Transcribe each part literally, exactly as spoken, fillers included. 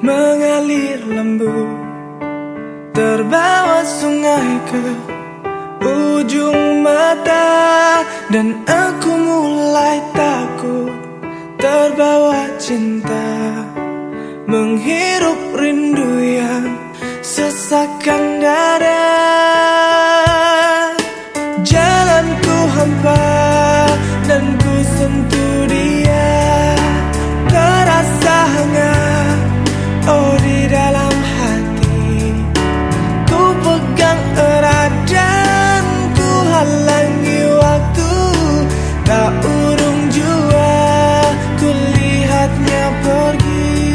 mengalir lembut, terbawa sungai ke ujung mata, dan aku mulai takut terbawa cinta, menghirup rindu yang sesakkan dada. Jalanku hampa dan ku sentuh dia, terasa hangat oh di dalam hati. Ku pegang erat dan ku halangi waktu, tak urung jua ku lihatnya pergi.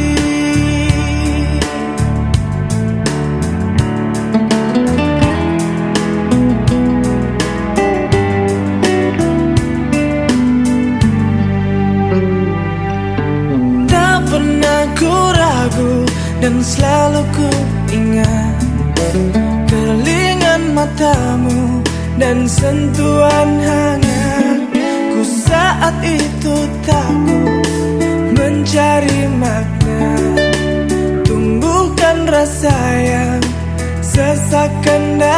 Dan selalu ku ingat keringan matamu dan sentuhan hangat. Ku saat itu takut mencari makna, tumbuhkan rasa yang sesakkan.